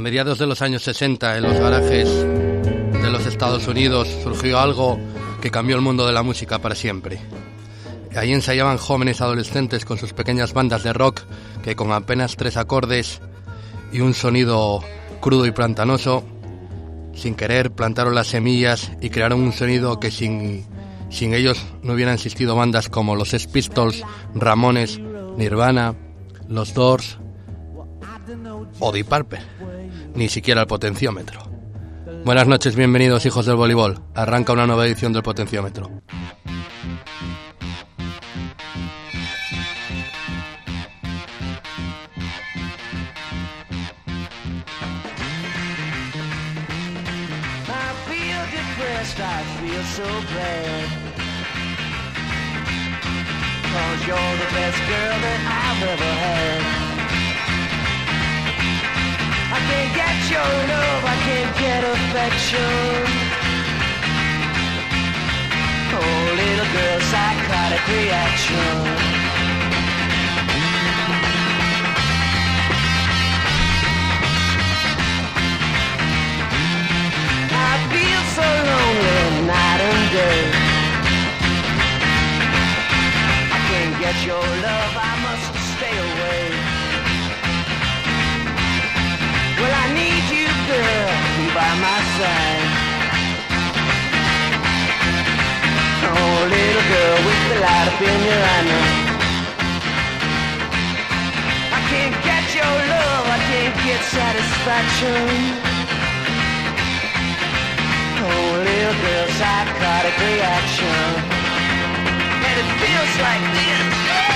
mediados de los años 60, en los garajes de los Estados Unidos, surgió algo que cambió el mundo de la música para siempre. Allí ensayaban jóvenes adolescentes con sus pequeñas bandas de rock que con apenas 3 acordes y un sonido crudo y pantanoso, sin querer plantaron las semillas y crearon un sonido que sin ellos no hubieran existido bandas como los Sex Pistols, Ramones, Nirvana, los Doors o Deep Purple, ni siquiera el Potenciómetro. Buenas noches, bienvenidos hijos del voleibol. Arranca una nueva edición del Potenciómetro. I feel so bad, 'cause you're the best girl that I've ever had. I can't get your love, I can't get affection. Oh, little girl, psychotic reaction. So lonely night and day. I can't get your love, I must stay away. Well, I need you, girl, by my side. Oh, little girl with the light up in your eye now. I can't get your love, I can't get satisfaction. Oh, little girl, psychotic reaction. And it feels like this.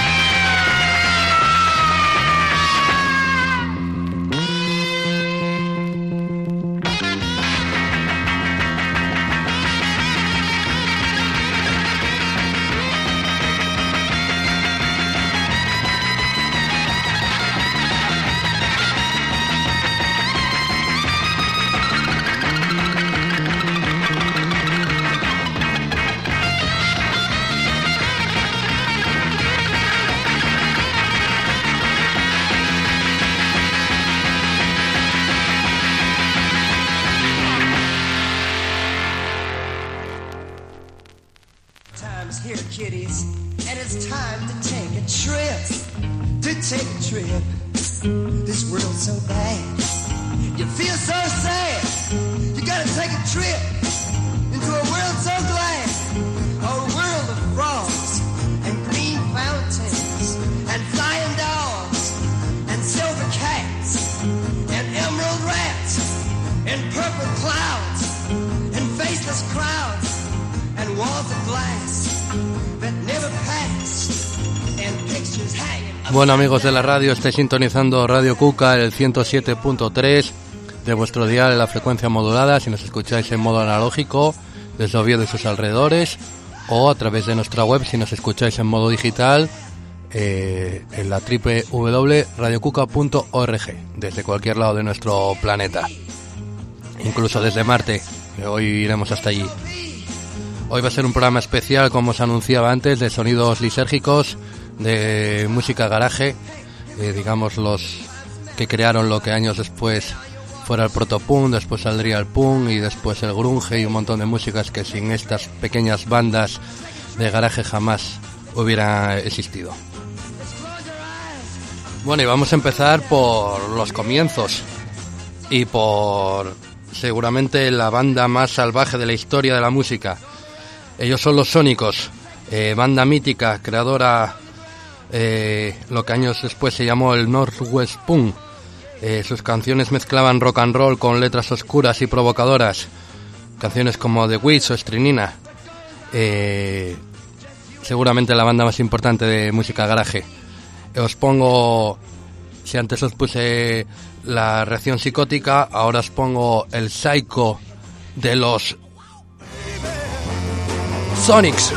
Bueno, amigos de la radio, estáis sintonizando Radio Cuca, el 107.3 de vuestro dial en la frecuencia modulada, si nos escucháis en modo analógico desde Oviedo y sus alrededores, o a través de nuestra web si nos escucháis en modo digital en la www.radiocuca.org, desde cualquier lado de nuestro planeta, incluso desde Marte, que hoy iremos hasta allí. Hoy va a ser un programa especial, como os anunciaba antes, de sonidos lisérgicos, de música garaje, digamos los que crearon lo que años después fuera el protopunk, después saldría el punk y después el grunge y un montón de músicas que sin estas pequeñas bandas de garaje jamás hubiera existido. Bueno, y vamos a empezar por los comienzos y por seguramente la banda más salvaje de la historia de la música. Ellos son los Sónicos, banda mítica, creadora lo que años después se llamó el Northwest Punk. Sus canciones mezclaban rock and roll con letras oscuras y provocadoras, canciones como The Witch o Strinina, seguramente la banda más importante de música garaje. Os pongo, si antes os puse la reacción psicótica, ahora os pongo el psycho de los Sonics.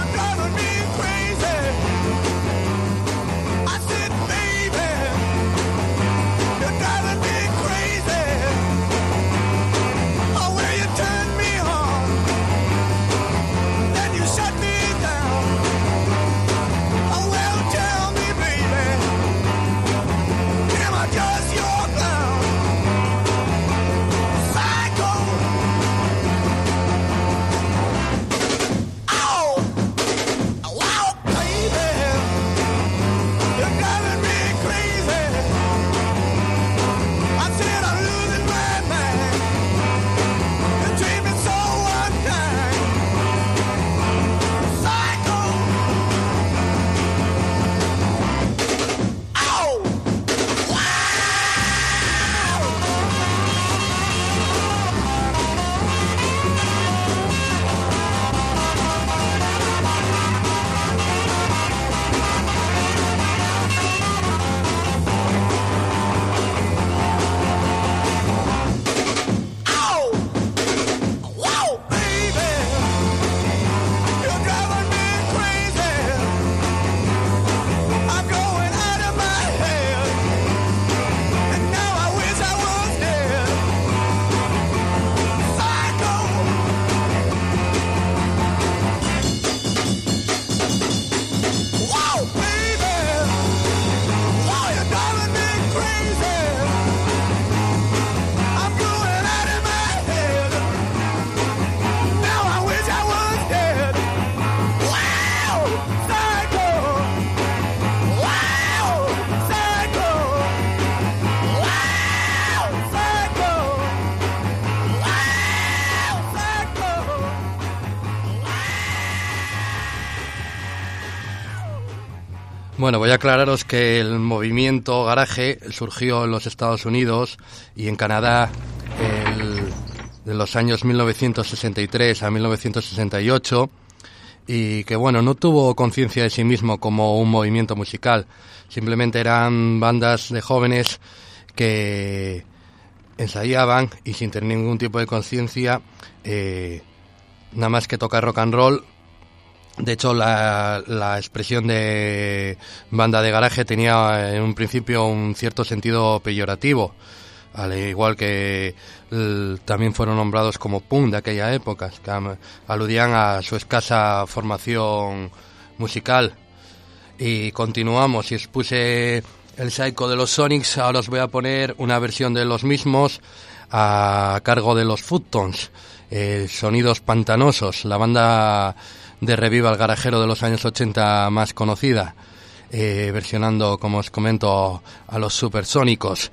Bueno, voy a aclararos que el movimiento garaje surgió en los Estados Unidos y en Canadá de los años 1963 a 1968 y que, bueno, no tuvo conciencia de sí mismo como un movimiento musical. Simplemente eran bandas de jóvenes que ensayaban y sin tener ningún tipo de conciencia, nada más que tocar rock and roll. De hecho, la expresión de banda de garaje tenía en un principio un cierto sentido peyorativo, al igual que también fueron nombrados como punk de aquella época, que aludían a su escasa formación musical. Y continuamos, y os puse el Psycho de los Sonics, ahora os voy a poner una versión de los mismos a cargo de los Foottones, Sonidos Pantanosos, la banda de revival garajero de los años 80 más conocida, versionando, como os comento, a los Supersónicos.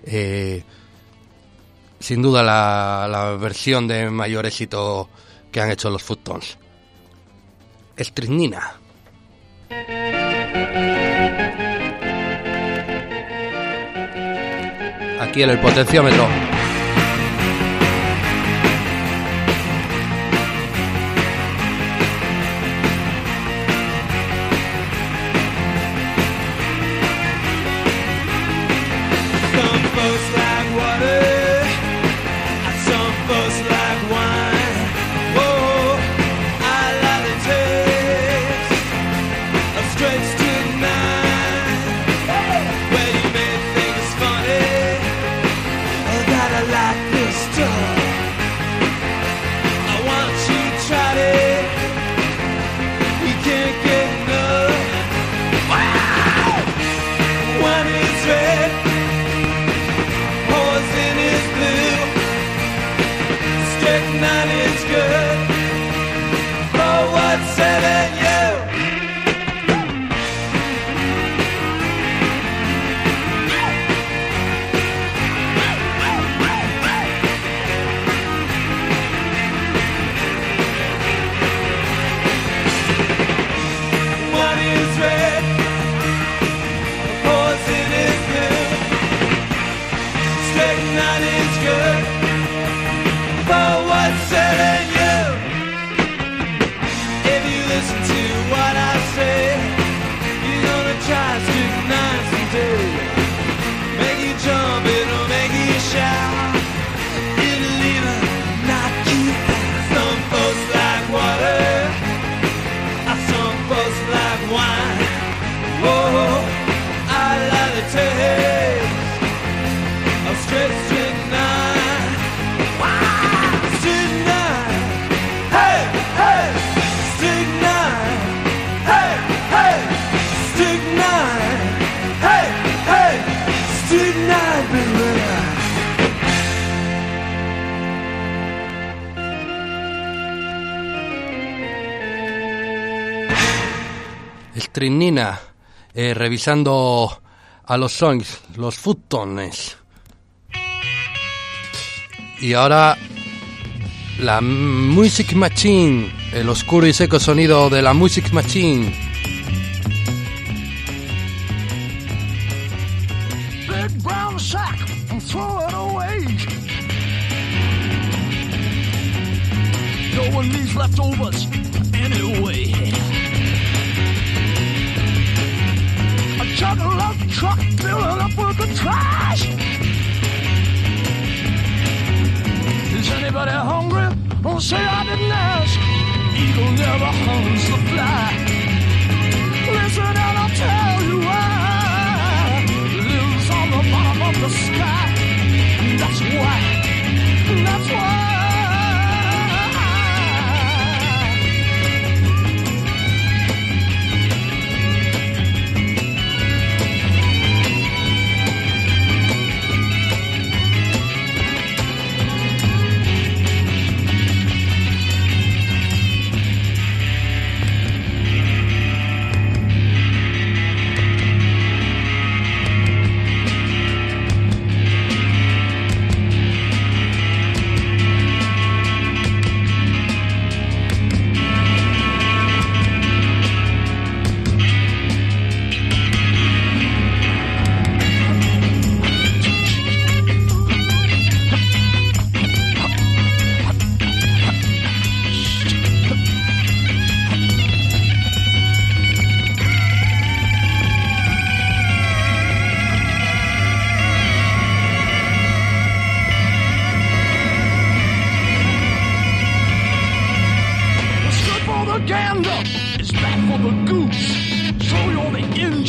Sin duda la versión de mayor éxito que han hecho los Foottones. Strychnina. Aquí en el potenciómetro. Strychnina, revisando a los songs, los Foottones. Y ahora la Music Machine, el oscuro y seco sonido de la Music Machine. Big brown sack and throw it away. No one needs leftovers anyway. Juggle-up truck filling up with the trash. Is anybody hungry? Don't say I didn't ask. Eagle never hunts the fly. Listen and I'll tell you why. Lives on the bottom of the sky. And that's why. That's why.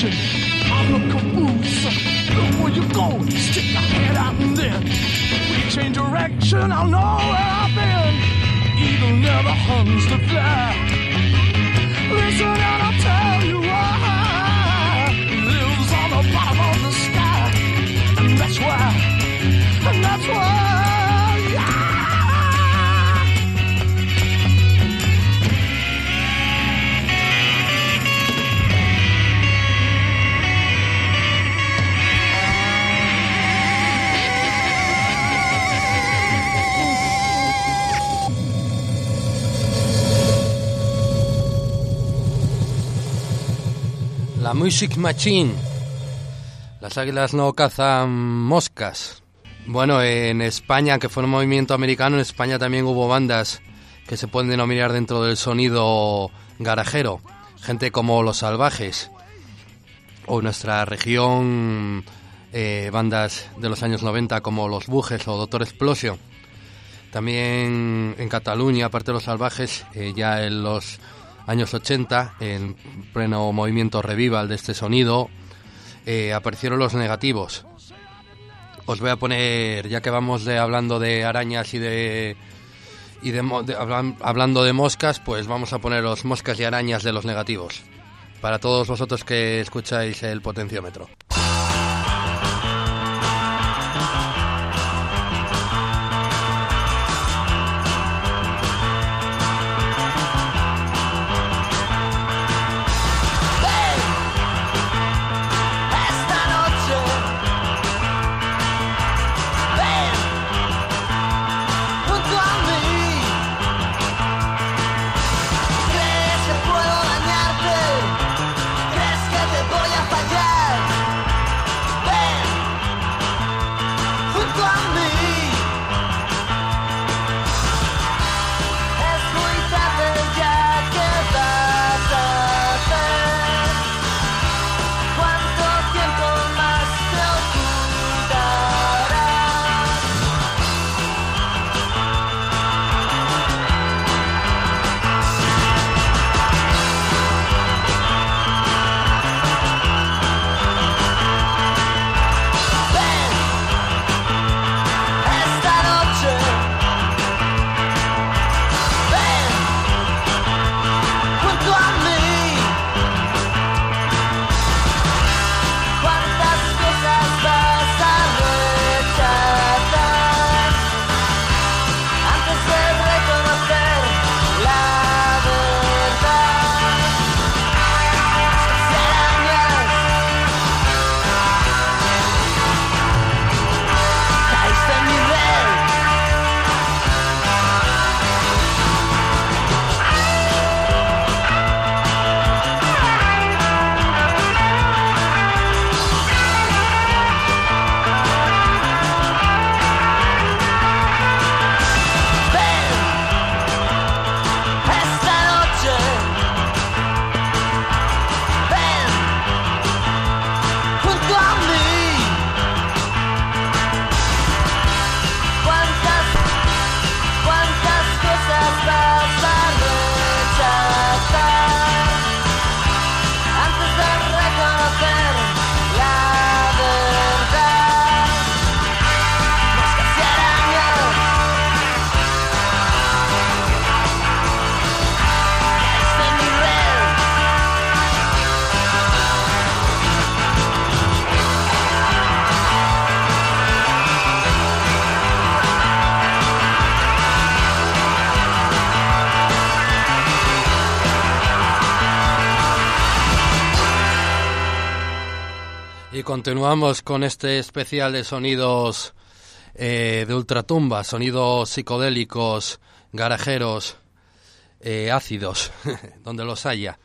direction. I'm the caboose. Look where you're going. Stick your head out and then we change direction. I'll know where I've been. Eagle never hums to fly. Listen and I'll tell you why. He lives on the bottom of the sky. And that's why. And that's why. La Music Machine. Las águilas no cazan moscas. Bueno, en España, que fue un movimiento americano, en España también hubo bandas que se pueden denominar dentro del sonido garajero. Gente como Los Salvajes. O en nuestra región, bandas de los años 90 como Los Bujes o Doctor Explosion. También en Cataluña, aparte de Los Salvajes, ya en los años 80, en pleno movimiento revival de este sonido, aparecieron Los Negativos. Os voy a poner, ya que vamos hablando de arañas hablando de moscas, pues vamos a poner los moscas y arañas de Los Negativos, para todos vosotros que escucháis el potenciómetro. Y continuamos con este especial de sonidos de ultratumba, sonidos psicodélicos, garajeros, ácidos, donde los haya.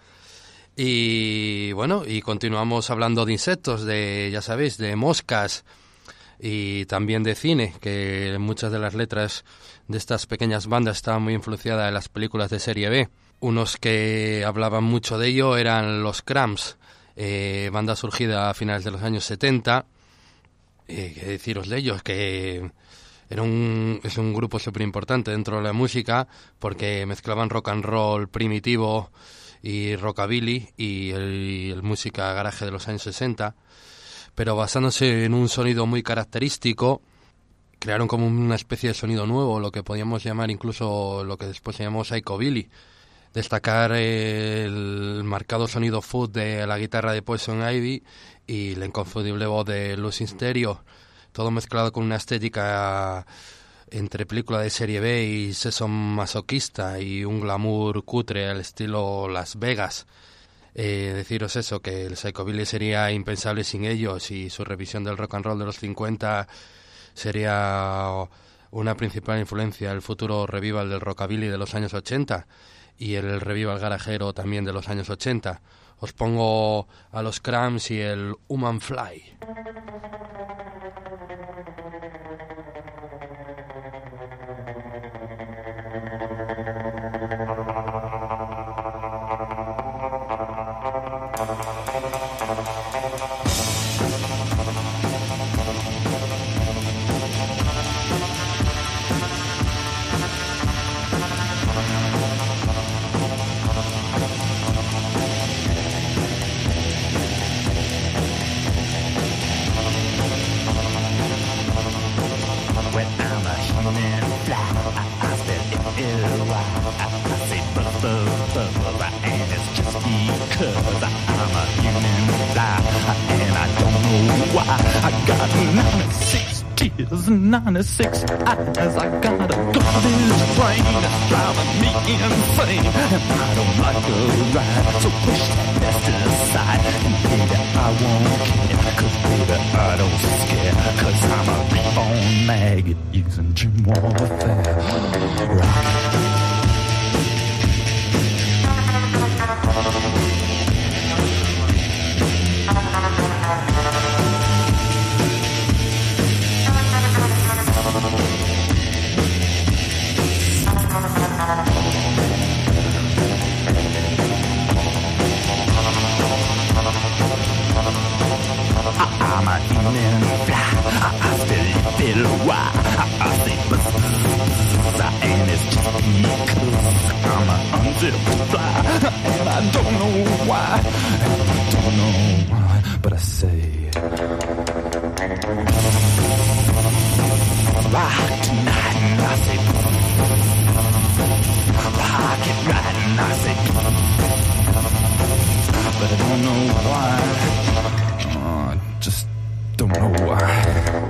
Y bueno, y continuamos hablando de insectos, de, ya sabéis, de moscas y también de cine, que muchas de las letras de estas pequeñas bandas estaban muy influenciadas en las películas de serie B. Unos que hablaban mucho de ello eran los Cramps, banda surgida a finales de los años 70. ¿Qué deciros de ellos? Que es un grupo súper importante dentro de la música porque mezclaban rock and roll primitivo y rockabilly y el música garaje de los años 60, pero basándose en un sonido muy característico, crearon como una especie de sonido nuevo, lo que podíamos llamar incluso lo que después se llamó psychobilly. Destacar el marcado sonido fuzz de la guitarra de Poison Ivy y la inconfundible voz de Lucy Stereo, todo mezclado con una estética entre película de serie B y session masoquista y un glamour cutre al estilo Las Vegas. Deciros eso, que el psychobilly sería impensable sin ellos y su revisión del rock and roll de los 50 sería una principal influencia del futuro revival del rockabilly de los años 80 y el revival garajero también de los años 80. Os pongo a los Cramps y el Human Fly. Tears and 96 eyes. I got a garbage brain that's driving me insane, and I don't like a ride, so push that mess aside. And baby, I won't care, 'cause baby, I don't scare, 'cause I'm a reborn maggot using gym warfare. Rock. I'm a human fly, I still feel why I say buzz, and it's just because I'm a unzipped fly, and I don't know why, but I say rock tonight, and I say rock it right, and I say but I don't know why. Just don't know why.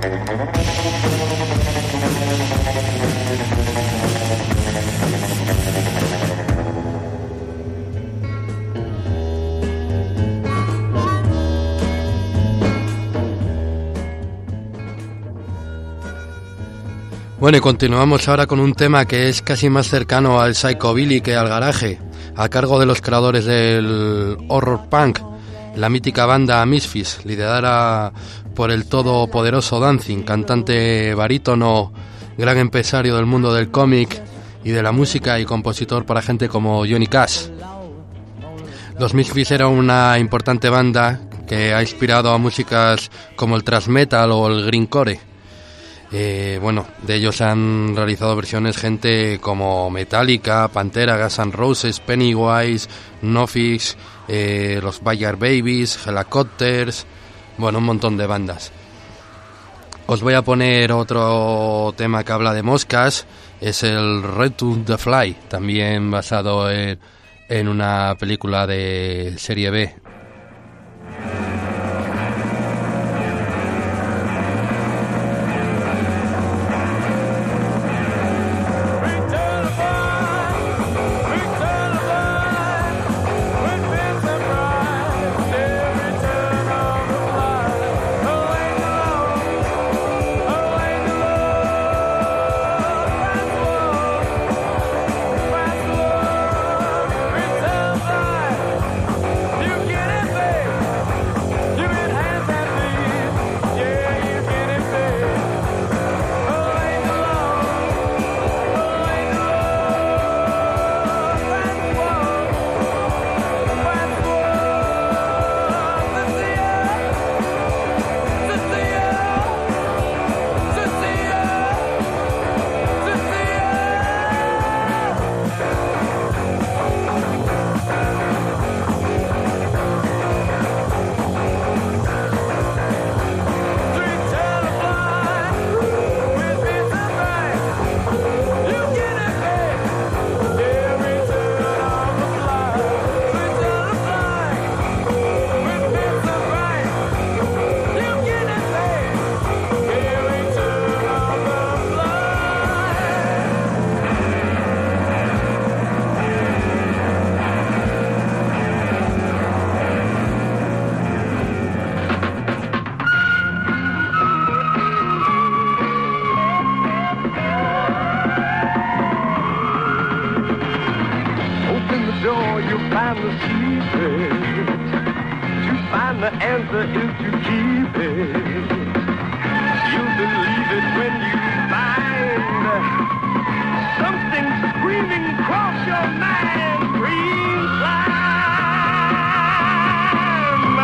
Bueno, y continuamos ahora con un tema que es casi más cercano al psychobilly que al garaje, a cargo de los creadores del horror punk, la mítica banda Misfits, liderada por el todopoderoso Danzig, cantante barítono, gran empresario del mundo del cómic y de la música y compositor para gente como Johnny Cash. Los Misfits eran una importante banda que ha inspirado a músicas como el thrash metal o el grindcore. Bueno, de ellos han realizado versiones gente como Metallica, Pantera, Guns N' Roses, Pennywise, NoFX, los Bayard Babies, Helicopters, bueno, un montón de bandas. Os voy a poner otro tema que habla de moscas, es el Return to the Fly, también basado en una película de serie B. You get the answer is to keep it. You believe it when you find something screaming across your mind. Green slime.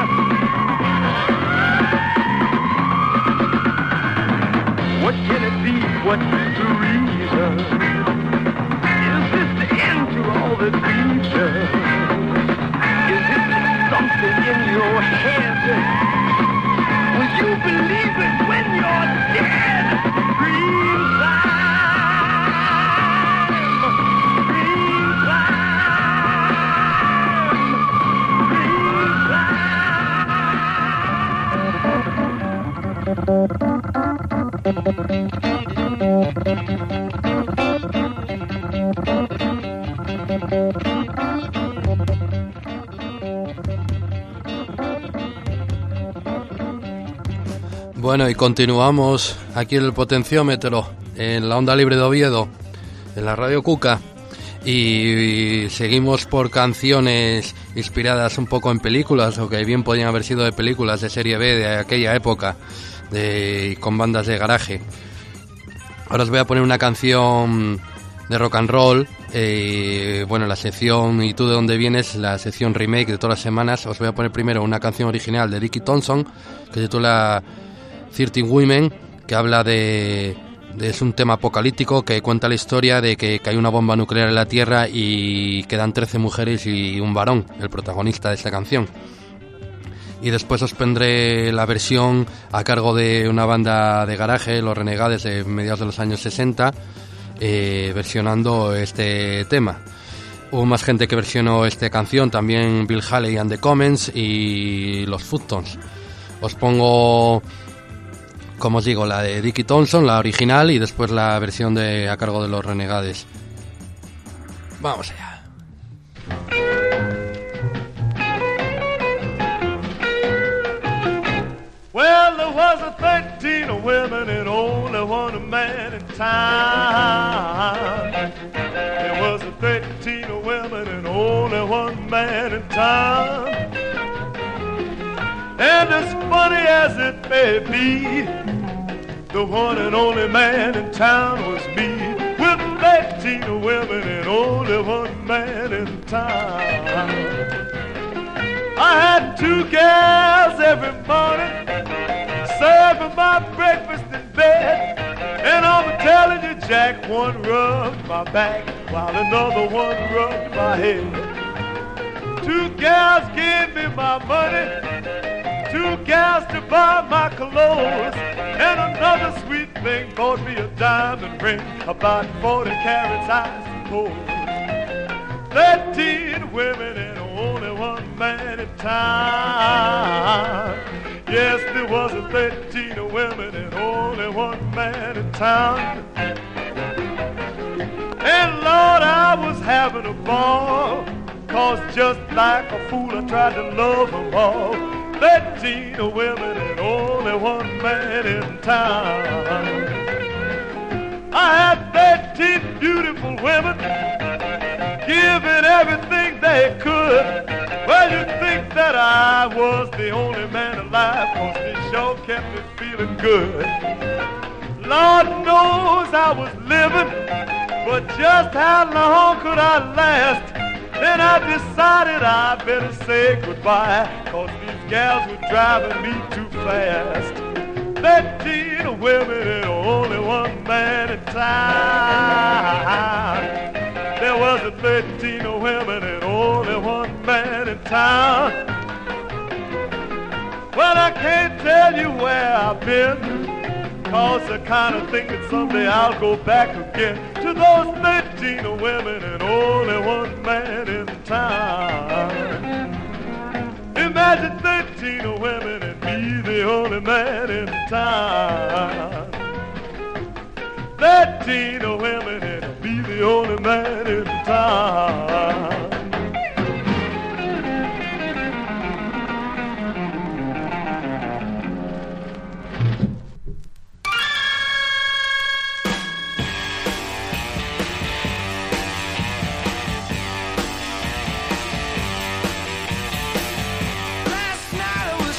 What can it be? What's the reason? Is this the end to all the creatures? Is it something in your head? Will you believe it when you're dead? Green slime, green slime, green slime. Bueno, y continuamos aquí en el potenciómetro, en la onda libre de Oviedo, en la Radio Cuca, y seguimos por canciones inspiradas un poco en películas, o que bien podían haber sido de películas de serie B de aquella época, con bandas de garaje. Ahora os voy a poner una canción de rock and roll. Bueno, la sección ¿Y tú de dónde vienes?, la sección remake de todas las semanas. Os voy a poner primero una canción original de Dickie Thompson que se titula 13 Women, que habla es un tema apocalíptico que cuenta la historia de que hay una bomba nuclear en la Tierra y quedan 13 mujeres y un varón, el protagonista de esta canción. Y después os pondré la versión a cargo de una banda de garaje, Los Renegades, de mediados de los años 60, versionando este tema. Hubo más gente que versionó esta canción, también Bill Haley and the Comets y los Foottones. Os pongo, como os digo, la de Dickie Thompson, la original, y después la versión a cargo de Los Renegades. Vamos allá. Well, there was 13 women and only one man in town. There was 13 women and only one man in town. And as funny as it may be, the one and only man in town was me. With 13 women and only one man in town. I had 2 gals every morning, serving my breakfast in bed. And I'm telling you, Jack, one rubbed my back while another one rubbed my head. 2 gals gave me my money, 2 gals to buy my clothes, and another sweet thing bought me a diamond ring, about 40 carats, I suppose. 13 women and only one man in town. Yes, there was 13 women and only one man in town. And Lord, I was having a ball, 'cause just like a fool I tried to love them all. 13 women and only one man in town. I had 13 beautiful women, giving everything they could. Well, you'd think that I was the only man alive, 'cause they sure kept me feeling good. Lord knows I was living, but just how long could I last? Then I decided I better say goodbye, 'cause these gals were driving me too fast. 13 women and only one man in town. There was 13 women and only one man in town. Well, I can't tell you where I've been, 'cause I kind of think that someday I'll go back again to those 13 women and only one man in town. Imagine 13 women and me the only man in town. 13 women and be the only man in town. Last night I was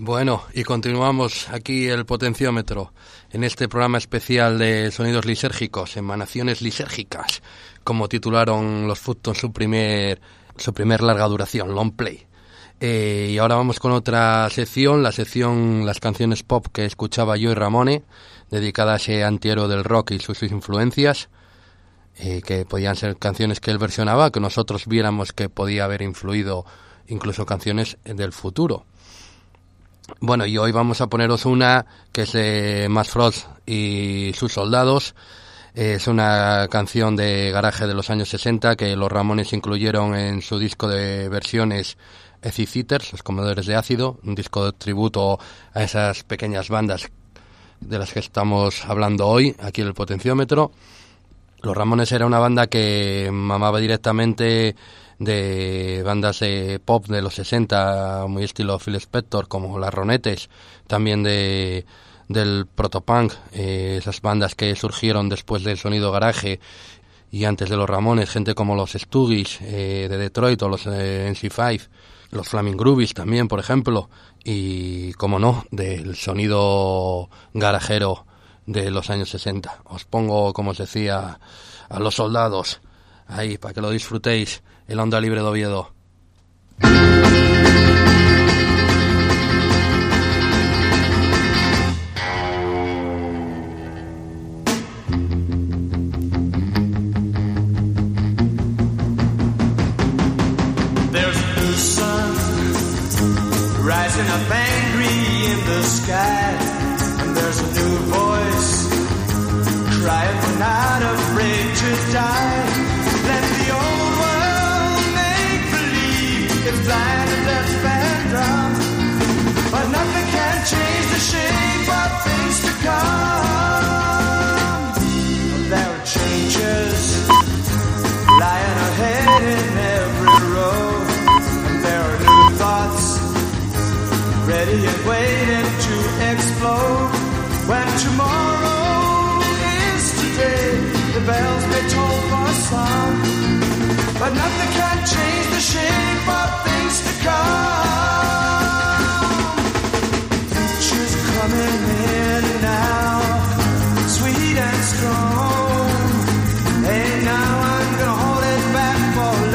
Bueno, y continuamos aquí el potenciómetro en este programa especial de sonidos lisérgicos, emanaciones lisérgicas, como titularon los Foottones su primer larga duración, long play. Y ahora vamos con otra sección, la sección Las canciones pop que escuchaba yo y Ramone, dedicada a ese antihéroe del rock y sus influencias, que podían ser canciones que él versionaba, que nosotros viéramos que podía haber influido incluso canciones del futuro. Bueno, y hoy vamos a poneros una que es de Matt Frost y sus soldados. Es una canción de garaje de los años 60 que los Ramones incluyeron en su disco de versiones Acid Eaters, los comedores de ácido, un disco de tributo a esas pequeñas bandas de las que estamos hablando hoy, aquí en el potenciómetro. Los Ramones era una banda que mamaba directamente de bandas de pop de los 60, muy estilo Phil Spector, como las Ronettes, también del protopunk, esas bandas que surgieron después del sonido garaje y antes de los Ramones, gente como los Stooges de Detroit o los MC5, los Flaming Groovies también, por ejemplo, y, como no, del sonido garajero de los años 60. Os pongo, como os decía, a los soldados ahí para que lo disfrutéis, el Onda Libre de Oviedo. Rising up angry in the sky, and there's a new voice crying, we're not afraid to die. Let the old world make believe it's blind and deaf and dumb, but nothing can change the shape of things to come. There are changes lying ahead in every road, and there are new thoughts ready and waiting to explode. When tomorrow is today, the bells may toll for some, but nothing can change the shape of things to come. Future's coming in now, sweet and strong. Hey, now I'm gonna hold it back for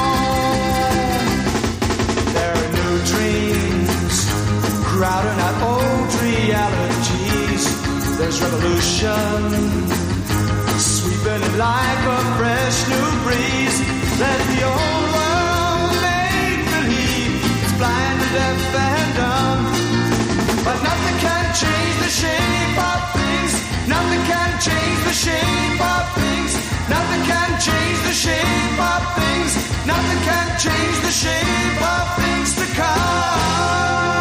long. There are new dreams crowding out old realities. There's revolution sweeping it like a fresh new breeze. Let the old world make believe it's blind and deaf and dumb, but nothing can change the shape of things. Nothing can change the shape of things. Nothing can change the shape of things. Nothing can change the shape of things to come.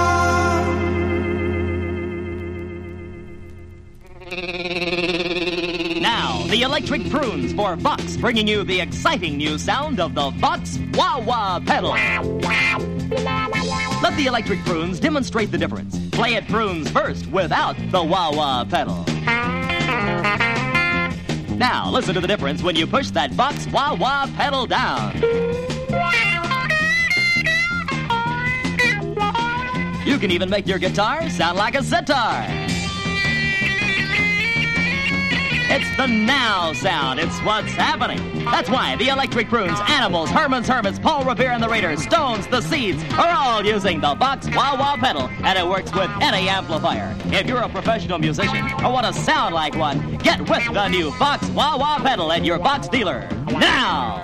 Now, the Electric Prunes for Vox, bringing you the exciting new sound of the Vox Wah-Wah pedal. Let the Electric Prunes demonstrate the difference. Play it prunes first without the Wah-Wah pedal. Now, listen to the difference when you push that Vox Wah-Wah pedal down. You can even make your guitar sound like a sitar. It's the now sound. It's what's happening. That's why the Electric Prunes, Animals, Herman's Hermits, Paul Revere and the Raiders, Stones, the Seeds are all using the Vox Wah-Wah pedal, and it works with any amplifier. If you're a professional musician or want to sound like one, get with the new Vox Wah-Wah pedal at your Vox dealer now.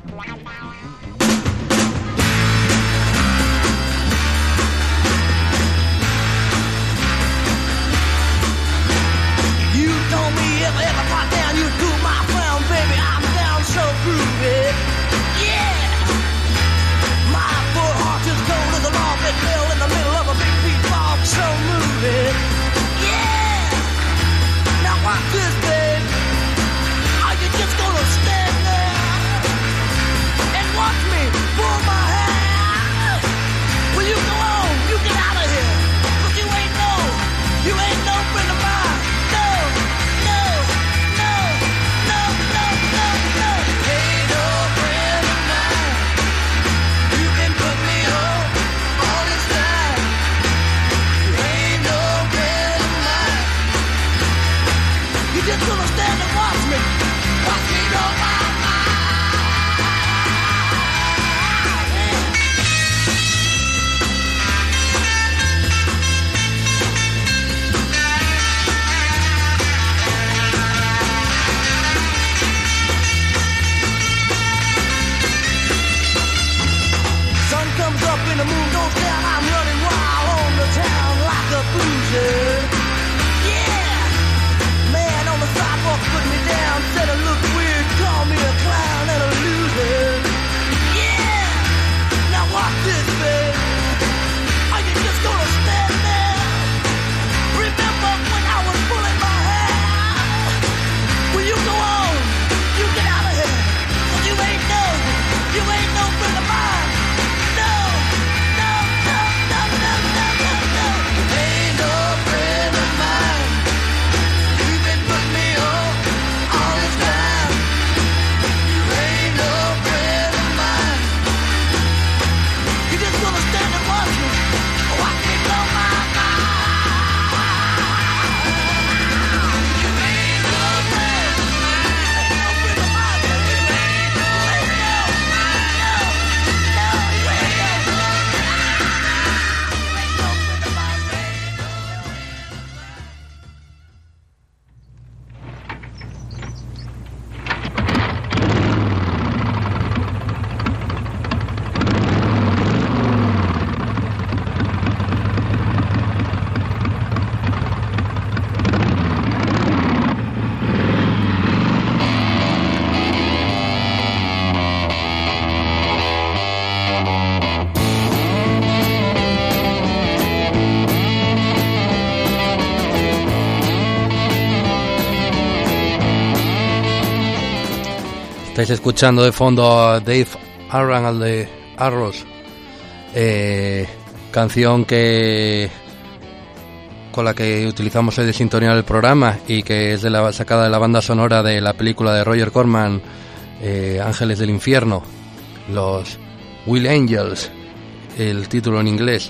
You told me if I ever got down, you'd do my friend, baby. I'm down so groovy. Yeah! My poor heart is cold as a log that fell in the middle of a big beat fog, so moving. Yeah! Now watch this, babe. Are you just gonna stand there boozy. Yeah, man on the sidewalk put me down, said I look weird, called me a clown and a loser. Yeah, now watch this, babe. Are you just gonna stand there? Remember when I was pulling my hair? Will you go on? You get out of here. 'Cause you ain't no friend of mine. No, no, no, no, no, no, no, no. Ain't no friend of mine. You've been putting me on all this time. You ain't no friend of mine. You just gonna stand and watch me blow my mind. You ain't no friend of mine. Ain't no friend of mine. You ain't no, no, you ain't no. Estáis escuchando de fondo a Dave Arran al de Arrows, canción con la que utilizamos hoy de sintonía del programa y que es sacada de la banda sonora de la película de Roger Corman, Ángeles del Infierno, los Will Angels, el título en inglés,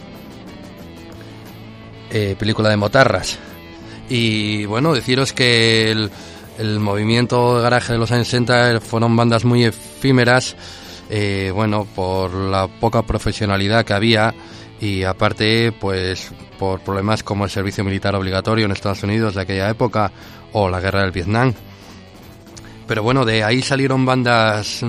película de motarras. Y bueno, deciros que el movimiento de garaje de los años 60 fueron bandas muy efímeras, por la poca profesionalidad que había y aparte pues por problemas como el servicio militar obligatorio en Estados Unidos de aquella época o la guerra del Vietnam. Pero bueno, de ahí salieron bandas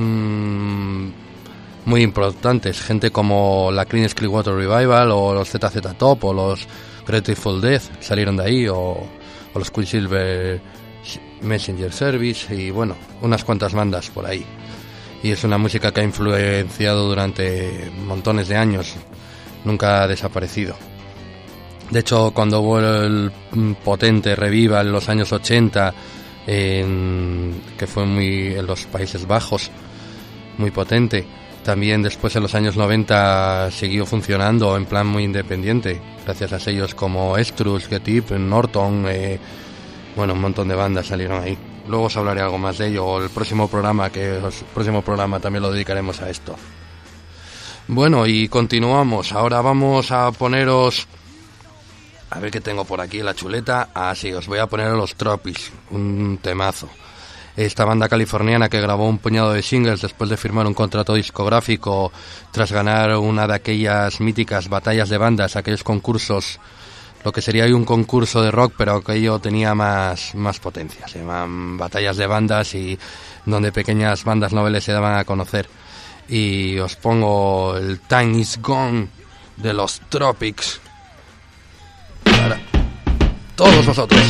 muy importantes, gente como la Creedence Clearwater Revival o los ZZ Top o los Grateful Dead salieron de ahí o los Quicksilver Messenger Service y bueno, unas cuantas bandas por ahí. Y es una música que ha influenciado durante montones de años, nunca ha desaparecido. De hecho, cuando hubo el potente revival en los años 80, que fue muy en los Países Bajos, muy potente, también después en los años 90 siguió funcionando en plan muy independiente, gracias a sellos como Estrus, Get Up, Norton, un montón de bandas salieron ahí. Luego os hablaré algo más de ello, o el próximo programa también lo dedicaremos a esto. Bueno, y continuamos. Ahora vamos a poneros... A ver qué tengo por aquí en la chuleta. Ah, sí, os voy a poner los Tropics, un temazo. Esta banda californiana que grabó un puñado de singles después de firmar un contrato discográfico tras ganar una de aquellas míticas batallas de bandas, aquellos concursos, lo que sería hoy un concurso de rock, pero aquello tenía más potencia. Se llaman batallas de bandas y donde pequeñas bandas noveles se daban a conocer. Y os pongo el Time Is Gone de los Tropics para todos vosotros.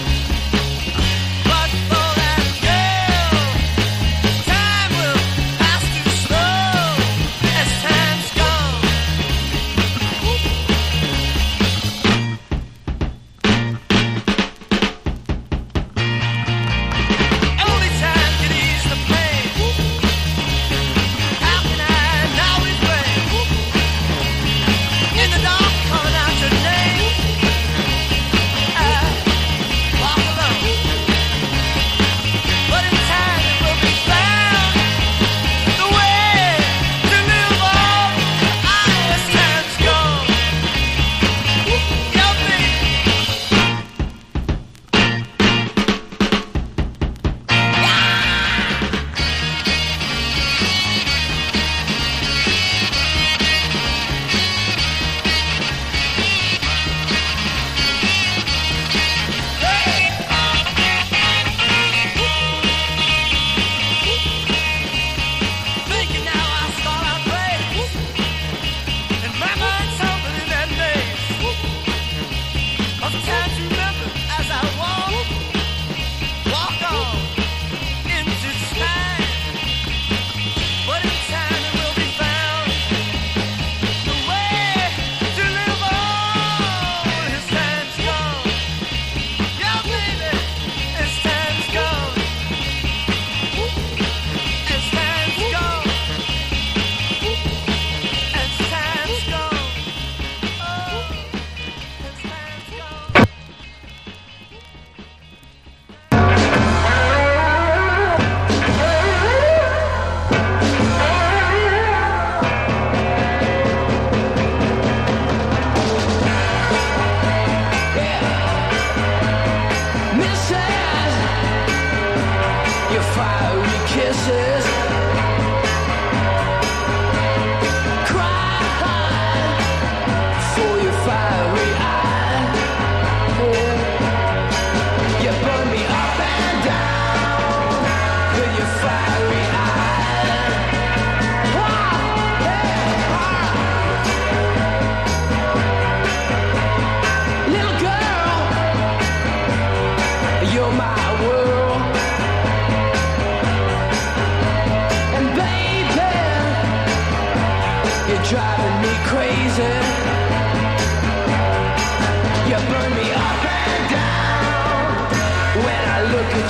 But for that girl, time will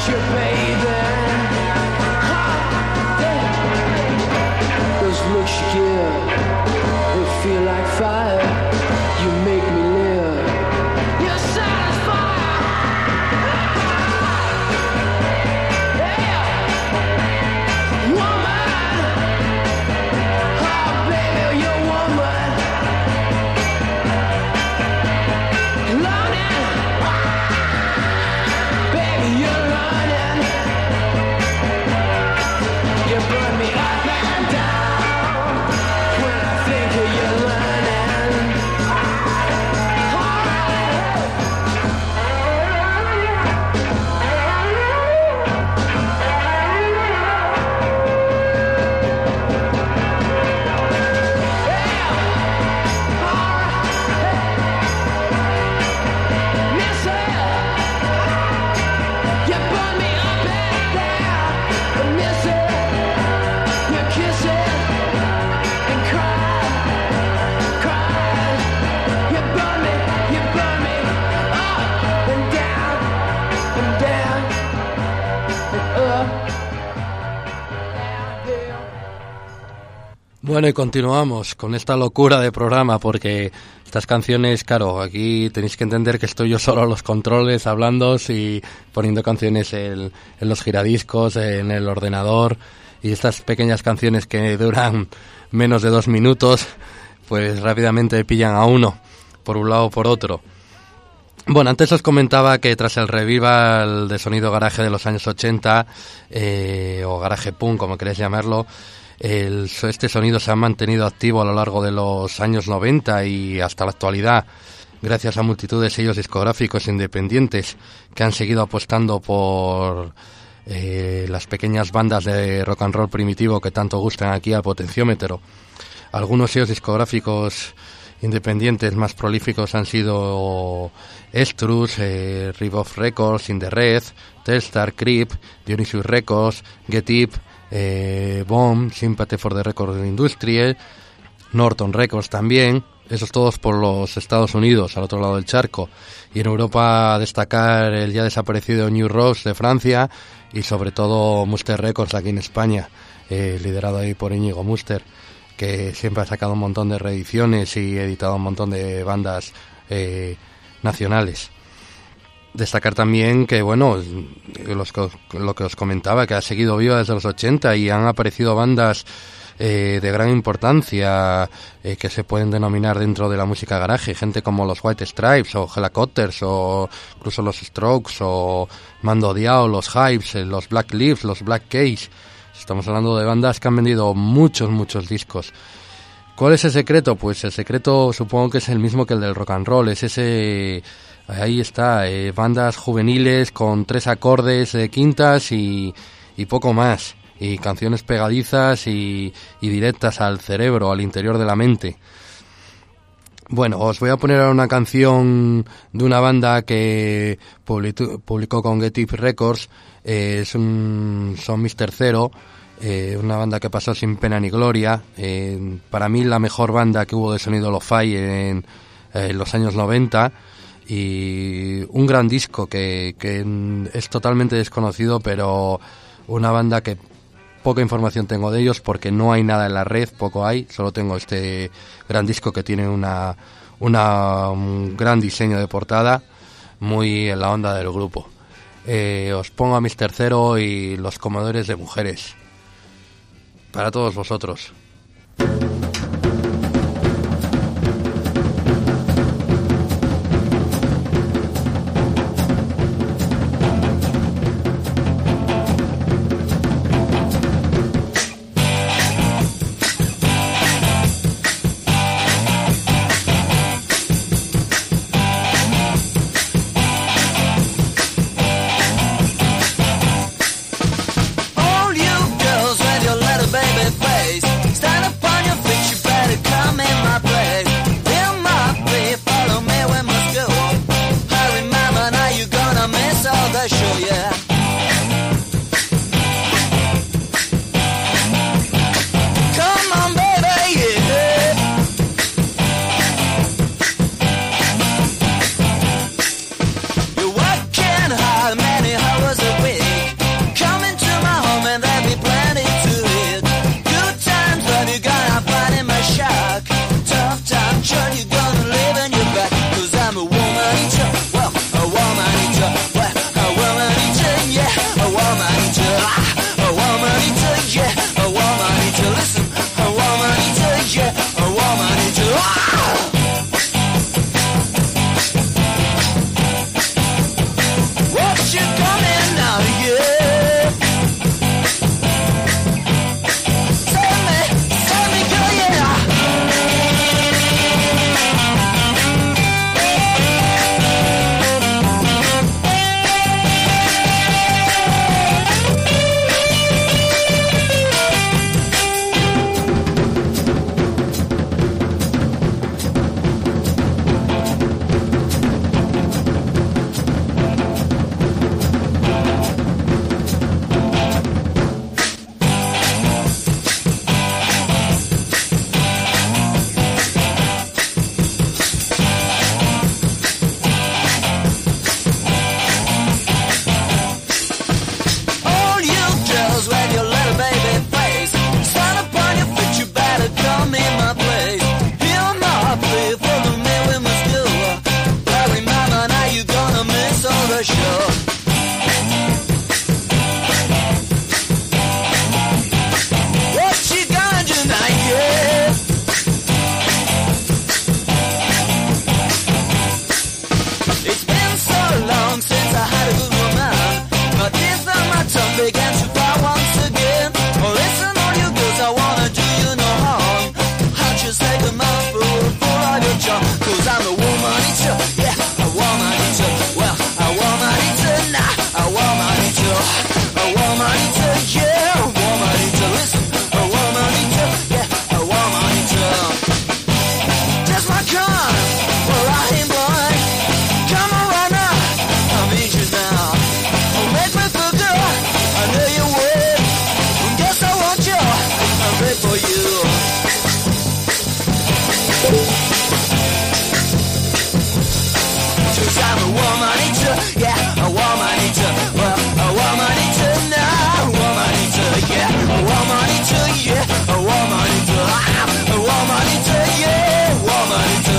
you, baby. Those looks you give, they feel like fire. You make me live. You satisfy. Yeah, woman. Oh, baby, you're a woman. Learning, baby, you're learning. You burn me up and down when I think of you learning. You burn me up and down, miss it. You kiss it and cry, cry. You burn me up and down, and down, and up, downhill. Bueno, y continuamos con esta locura de programa porque estas canciones, claro, aquí tenéis que entender que estoy yo solo a los controles hablando y poniendo canciones en los giradiscos, en el ordenador, y estas pequeñas canciones que duran menos de 2 minutos, pues rápidamente pillan a uno, por un lado o por otro. Bueno, antes os comentaba que tras el revival de sonido garaje de los años 80, o garaje punk, como queréis llamarlo, este sonido se ha mantenido activo a lo largo de los años 90 y hasta la actualidad, gracias a multitud de sellos discográficos independientes que han seguido apostando por las pequeñas bandas de rock and roll primitivo que tanto gustan aquí al potenciómetro. Algunos sellos discográficos independientes más prolíficos han sido Estrus, Revolve Records, In The Red, Telstar, Creep, Dionysus Records, Get Up, Bomb, Sympathy for the Record Industry, Norton Records también, esos todos por los Estados Unidos, al otro lado del charco, y en Europa destacar el ya desaparecido New Rose de Francia y sobre todo Muster Records aquí en España, liderado ahí por Íñigo Muster, que siempre ha sacado un montón de reediciones y editado un montón de bandas nacionales. Destacar también que, bueno, lo que os comentaba, que ha seguido viva desde los 80 y han aparecido bandas de gran importancia que se pueden denominar dentro de la música garaje, gente como los White Stripes o Helicopters o incluso los Strokes o Mando Diao, los Hives, los Black Leaves, los Black Keys. Estamos hablando de bandas que han vendido muchos discos. ¿Cuál es el secreto? Pues el secreto supongo que es el mismo que el del rock and roll, es ese... Ahí está, bandas juveniles con 3 acordes de quintas y poco más, y canciones pegadizas y directas al cerebro, al interior de la mente. Bueno, os voy a poner ahora una canción de una banda que publicó con Get Up Records, son Mr. Zero, una banda que pasó sin pena ni gloria, para mí la mejor banda que hubo de sonido lo-fi en los años 90, y un gran disco que es totalmente desconocido, pero una banda que poca información tengo de ellos porque no hay nada en la red, poco hay, solo tengo este gran disco que tiene un gran diseño de portada, muy en la onda del grupo. Os pongo a Mr. Zero y los Comedores de Mujeres para todos vosotros. All you girls with your little baby face, for sure. What you gonna do now, yeah? It's been so long since I had a good woman. My teeth on my tongue began to fly once again. Oh, listen, all you girls, I wanna do you no harm. I'll just take a mouthful full of your jaw. Cause I'm a woman eater, yeah, a woman eater. Well, a woman eater, nah, a woman eater. A woman eater, yeah, a woman eater. Listen, a woman eater, yeah, a woman eater. Just my kind, well, I ain't blind. Come on right now, I need you now. Oh, make me feel good, I know you would. Guess I want you, I'm ready for you. Cause I'm a woman eater, yeah, a woman eater. Well, a woman eater now, a woman eater, yeah, a woman eater, yeah, a woman eater. A woman eater, yeah, a woman eater.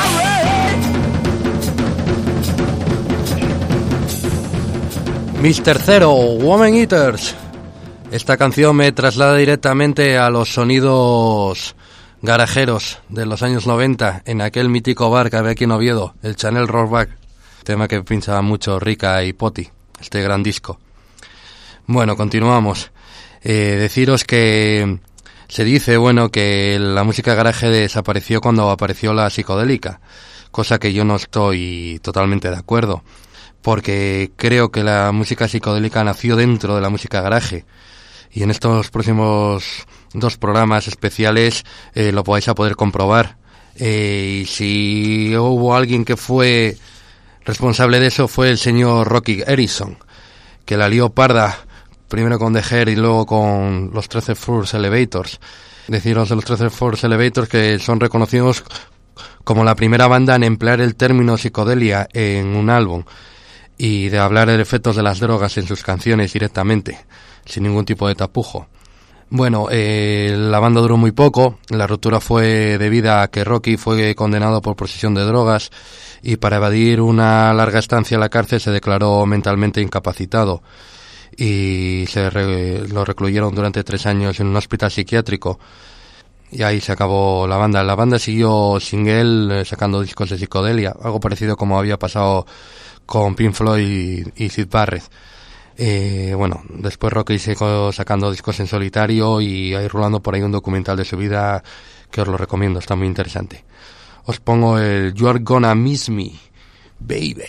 Alright. Mr. Zero, Woman Eaters. Esta canción me traslada directamente a los sonidos garajeros de los años 90 en aquel mítico bar que había aquí en Oviedo, el Chanel Rockback, tema que pinchaba mucho Rika y Poti, este gran disco. Bueno, continuamos. Deciros que se dice, bueno, que la música garaje desapareció cuando apareció la psicodélica, cosa que yo no estoy totalmente de acuerdo, porque creo que la música psicodélica nació dentro de la música garaje. Y en estos próximos 2 programas especiales lo vais a poder comprobar. Y si hubo alguien que fue responsable de eso, fue el señor Rocky Erickson, que la lió parda, primero con The Hair y luego con los 13 Force Elevators. Deciros de los 13 Force Elevators que son reconocidos como la primera banda en emplear el término psicodelia en un álbum y de hablar de efectos de las drogas en sus canciones directamente, sin ningún tipo de tapujo. Bueno, la banda duró muy poco. La ruptura fue debida a que Rocky fue condenado por posesión de drogas y para evadir una larga estancia en la cárcel se declaró mentalmente incapacitado y lo recluyeron durante 3 años en un hospital psiquiátrico y ahí se acabó la banda. La banda siguió sin él sacando discos de psicodelia, algo parecido como había pasado con Pink Floyd y Syd Barrett. Bueno, después Rocky siguió sacando discos en solitario y hay rolando por ahí un documental de su vida que os lo recomiendo, está muy interesante. Os pongo el You Are Gonna Miss Me, Baby.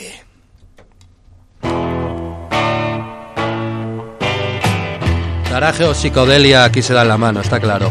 Garaje o psicodelia, aquí se dan la mano, está claro.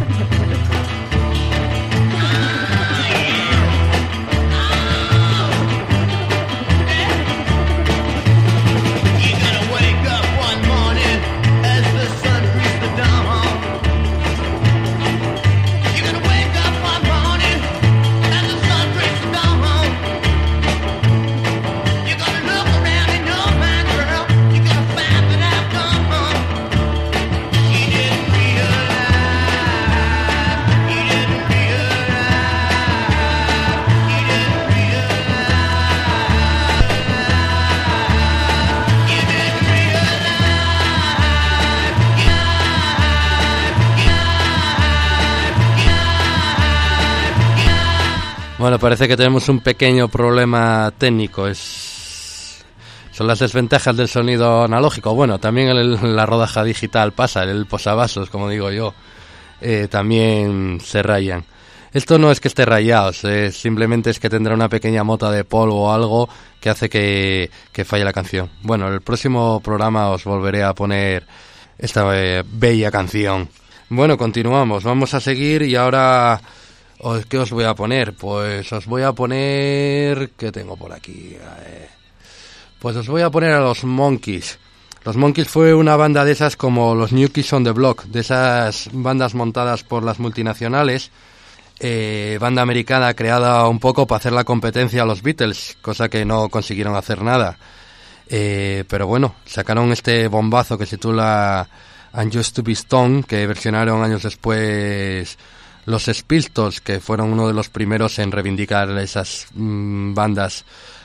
Bueno, parece que tenemos un pequeño problema técnico. Son las desventajas del sonido analógico. Bueno, también la rodaja digital pasa, el posavasos, como digo yo, también se rayan. Esto no es que esté rayado, simplemente es que tendrá una pequeña mota de polvo o algo que hace que falle la canción. Bueno, el próximo programa os volveré a poner esta bella canción. Bueno, continuamos, vamos a seguir y ahora... ¿Qué os voy a poner? Pues os voy a poner... ¿Qué tengo por aquí? Pues os voy a poner a los Monkees. Los Monkees fue una banda de esas como los New Kids on the Block, de esas bandas montadas por las multinacionales, banda americana creada un poco para hacer la competencia a los Beatles, cosa que no consiguieron hacer nada. Pero bueno, sacaron este bombazo que se titula And Just to Be Stoned, que versionaron años después... Los Pistols, que fueron uno de los primeros en reivindicar esas bandas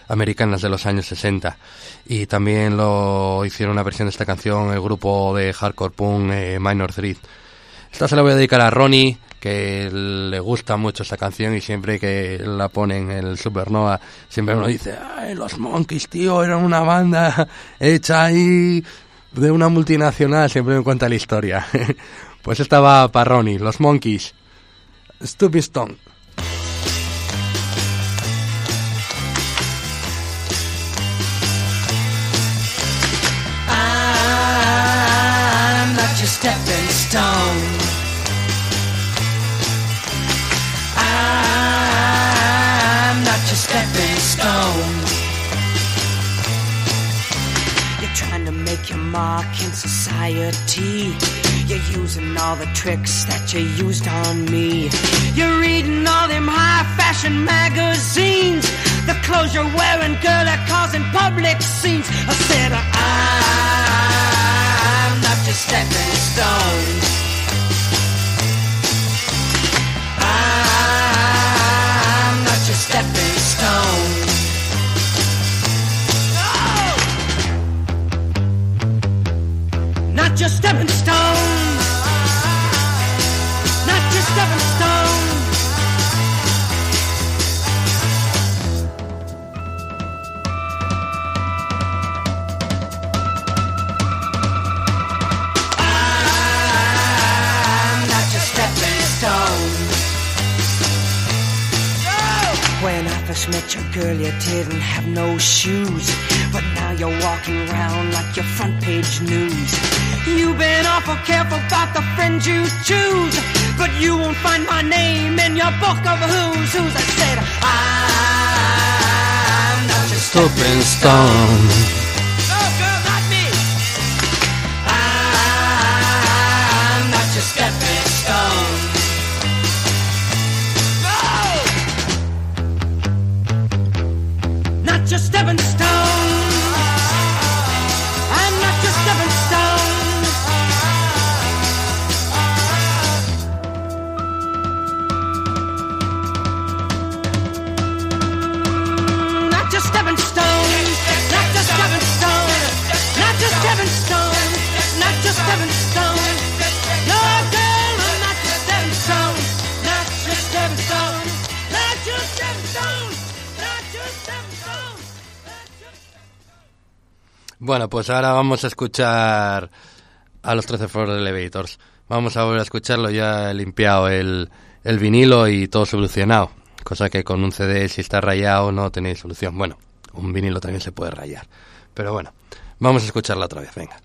americanas de los años 60. Y también lo hicieron una versión de esta canción el grupo de hardcore punk Minor Threat. Esta se la voy a dedicar a Ronnie, que le gusta mucho esta canción y siempre que la ponen en el Supernova siempre uno dice: ¡ay, los Monkeys, tío, eran una banda hecha ahí de una multinacional! Siempre me cuenta la historia. Pues esta va para Ronnie, los Monkeys, Stupid Stone. I'm not your stepping stone. I'm not your stepping stone. You're trying to make your mark in society. You're using all the tricks that you used on me. You're reading all them high-fashion magazines. The clothes you're wearing, girl, are causing public scenes. I said, I'm not your stepping stone. I'm not your stepping stone. No! Not your stepping stone. Not your stepping stone. When I first met your girl, you didn't have no shoes, but now you're walking around like your front page news. You've been awful careful about the friends you choose, but you won't find my name in your book of who's who's. I said, I'm not your stepping stone. No, girl, not me. I'm not your stepping stone. Not your stepping stone. I'm not your stepping stone. Not your stepping stone. Not your stepping stone. Not your stepping stone. Not your stepping stone. No, girl, I'm not your stepping stone. Not your stepping stone. Not your stepping stone. Not your stepping stone. Bueno, pues ahora vamos a escuchar a los 13 Floor Elevators. Vamos a volver a escucharlo, ya he limpiado el vinilo y todo solucionado. Cosa que con un CD, si está rayado, no tenéis solución. Bueno, un vinilo también se puede rayar. Pero bueno, vamos a escucharla otra vez, venga.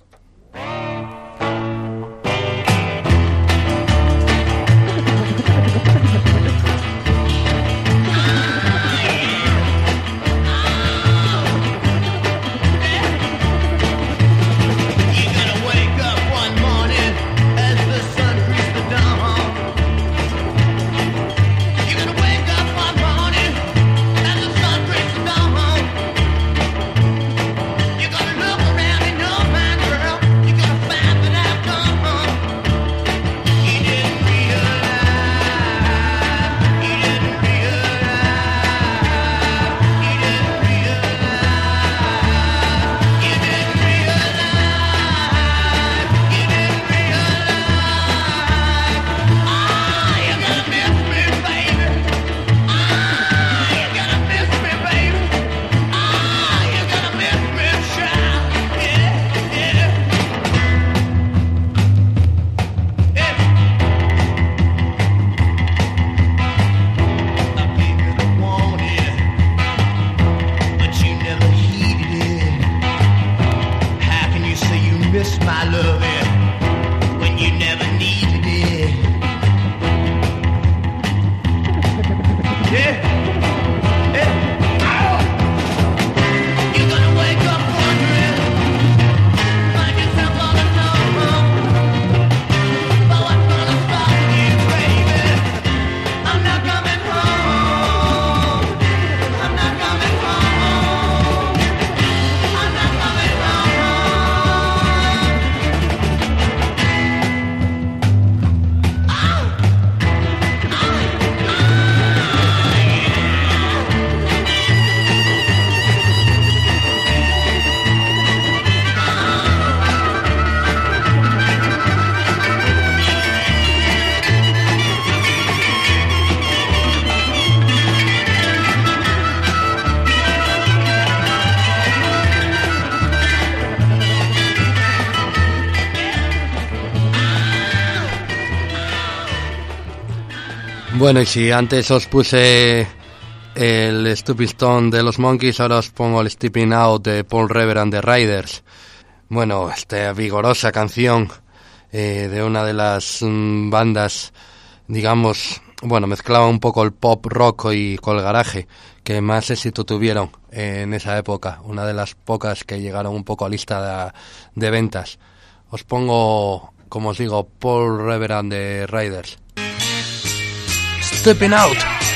Bueno, y si antes os puse el Stupid Stone de los Monkees, ahora os pongo el Stepping Out de Paul Revere and the Raiders. Bueno, esta vigorosa canción de una de las bandas, digamos, bueno, mezclaba un poco el pop rock y con el garaje que más éxito tuvieron en esa época, una de las pocas que llegaron un poco a lista de ventas. Os pongo, como os digo, Paul Revere and the Raiders. Stepping Out.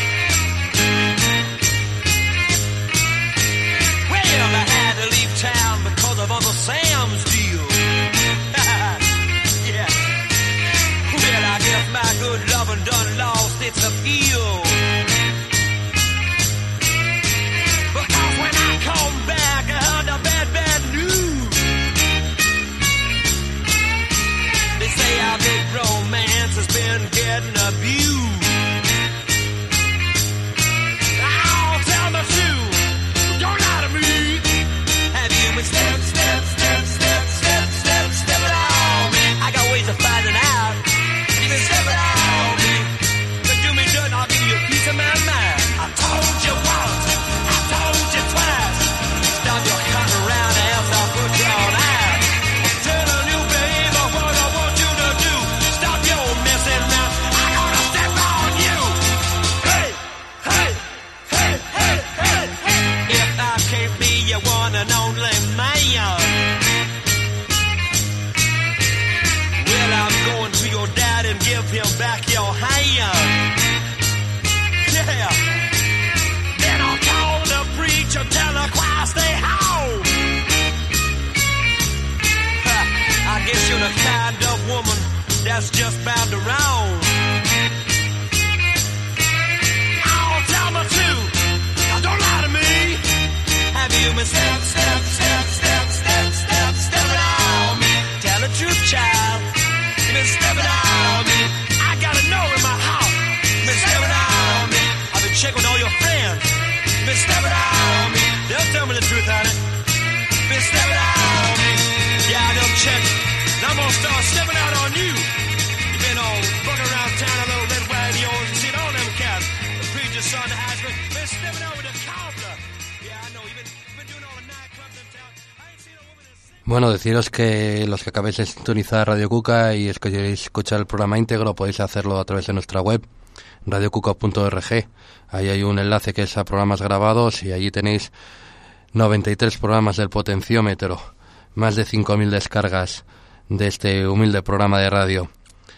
It's appeal. Because when I come back, I heard the bad news. They say our big romance has been getting abused. Oh, tell the truth, don't lie to me. Have you been stepping on me? I got ways of finding out. You've been stepping on me. I'll give you a piece of my mind. I told you once, I told you twice. Stop your cutting around, else I'll put you on ice. I'm telling you, baby, what I want you to do. Stop your messing around. I'm gonna step on you. Hey, hey, hey, hey, hey, hey. If I can't be your one and only man, well, I'm going to your dad and give him back your hand. Yeah. Then I'll call the preacher, tell the choir stay home. I guess you're the kind of woman that's just bound to roam. Oh, tell me truth, now don't lie to me. Have you been stepping on me? Tell the truth, child, you've been stepping on me. I gotta know in my heart, you've been stepping on me. Check with all your friends. Been stepping on me. They'll tell me the truth, honey. Been stepping on me. Yeah, they'll check. And I'm gonna start stepping out on you. You've been all bugging around town, a little red wagon yours, and seen all them cats. The preacher's son, the husband. Been stepping out with the cobbler. Yeah, I know. You've been doing all the nightclubs in town. I ain't seen a woman in... Bueno, deciros que los que acabéis de sintonizar Radio Cuca y queréis escuchar el programa íntegro, podéis hacerlo a través de nuestra web, radiocuca.org. Ahí hay un enlace que es a programas grabados y allí tenéis 93 programas del potenciómetro, más de 5.000 descargas de este humilde programa de radio.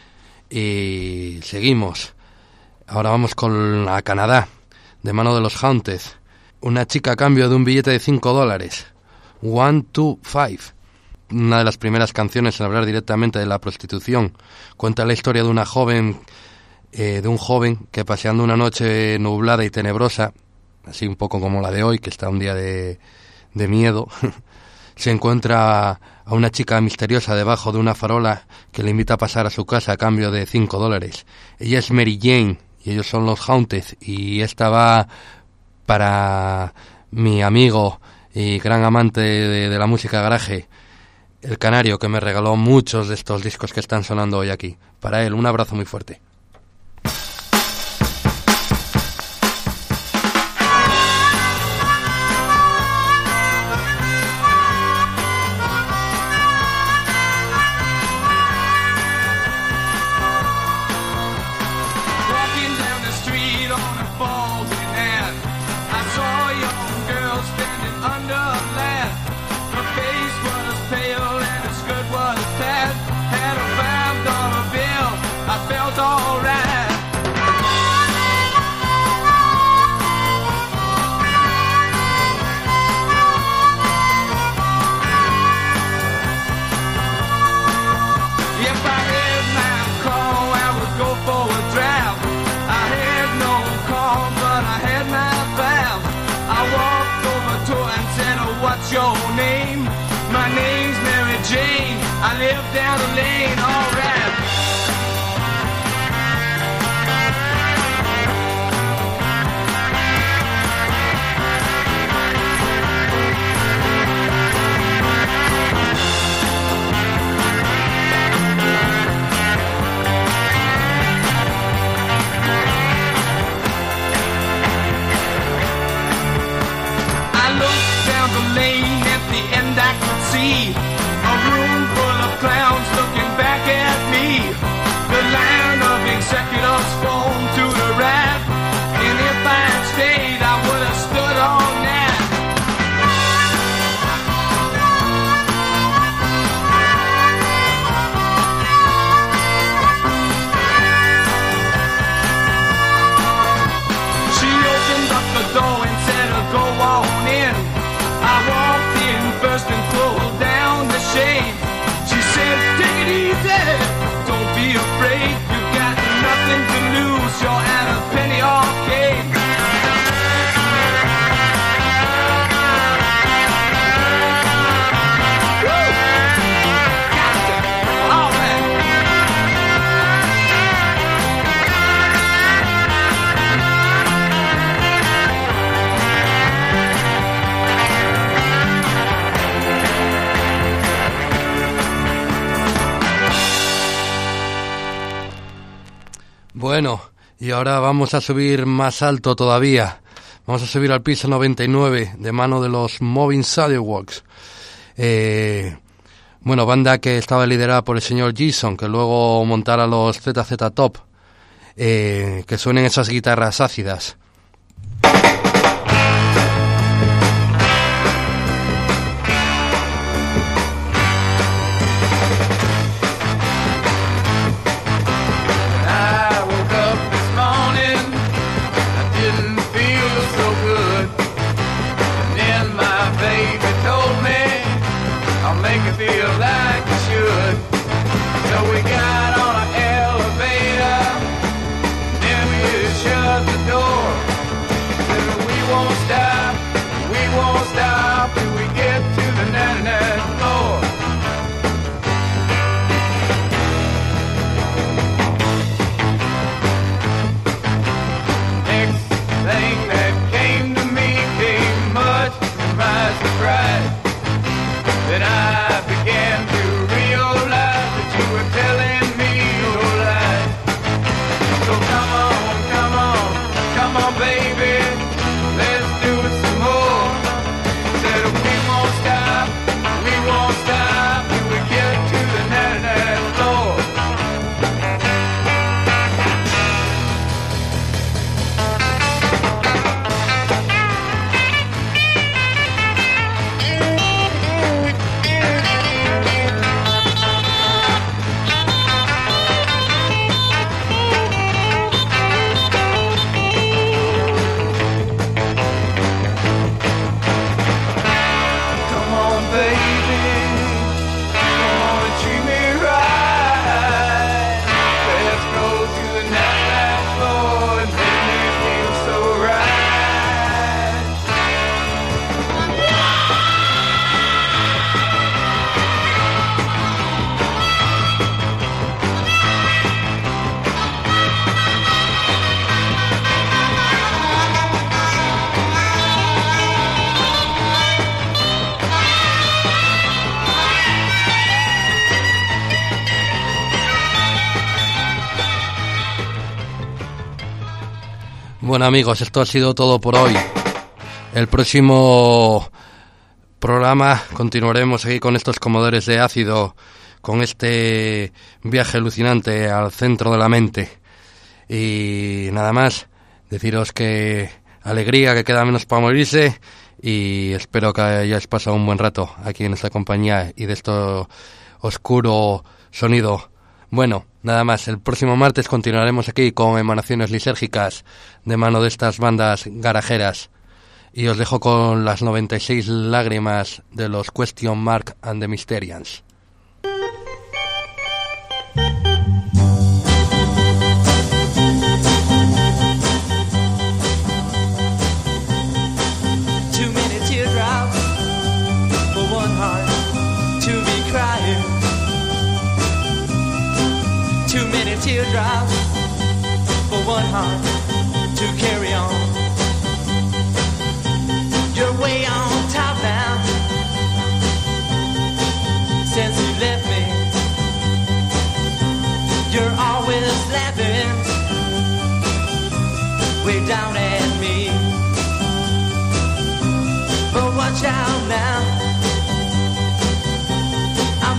Y seguimos. Ahora vamos a Canadá, de mano de los Haunted. Una chica a cambio de un billete de $5. 125. Una de las primeras canciones en hablar directamente de la prostitución. Cuenta la historia de una joven... de un joven que paseando una noche nublada y tenebrosa, así un poco como la de hoy, que está un día de miedo, se encuentra a una chica misteriosa debajo de una farola que le invita a pasar a su casa a cambio de $5. Ella es Mary Jane y ellos son los Haunted, y esta va para mi amigo y gran amante de la música garaje, el Canario, que me regaló muchos de estos discos que están sonando hoy aquí. Para él, un abrazo muy fuerte. Your name, my name's Mary Jane. I live down the lane, alright. room full of clowns looking back at me. The line of executives formed to the right. And if I had stayed, I would have stood all night. She opened up the door and said, go on in. I walked in first and pulled down the shade. She said, take it easy, don't be afraid. You got nothing to lose, you're at a penny arcade. Woo! Gotcha. All right. Bueno, y ahora vamos a subir más alto todavía. Vamos a subir al piso 99 de mano de los Moving Sidewalks. Bueno, banda que estaba liderada por el señor Jason, que luego montara los ZZ Top. Que suenen esas guitarras ácidas. Bueno amigos, esto ha sido todo por hoy. El próximo programa continuaremos aquí con estos comodores de ácido, con este viaje alucinante al centro de la mente. Y nada más, deciros que alegría, que queda menos para morirse, y espero que hayáis pasado un buen rato aquí en esta compañía y de este oscuro sonido. Bueno, nada más, el próximo martes continuaremos aquí con emanaciones lisérgicas de mano de estas bandas garajeras. Y os dejo con las 96 lágrimas de los Question Mark and the Mysterians. Too many teardrops for one heart to be crying. Too many teardrops for one heart to carry on. You're way on top now since you left me. You're always laughing way down at me. But watch out now, I'm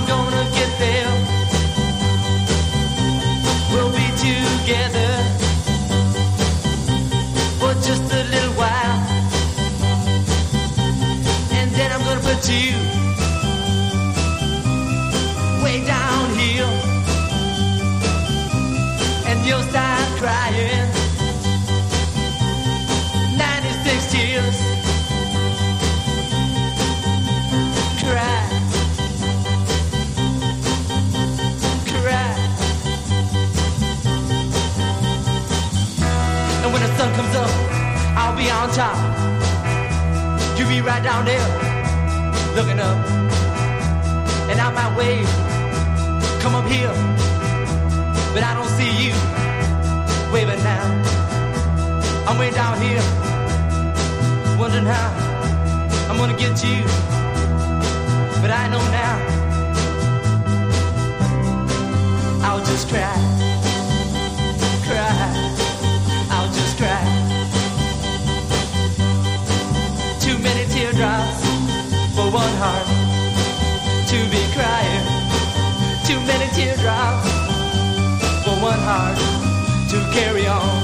top. You be right down there, looking up. And I might wave, come up here, but I don't see you waving now. I'm way down here, wondering how I'm gonna get you, but I know now. I'll just cry, cry, I'll just cry. Too many teardrops for one heart to be crying. Too many teardrops for one heart to carry on.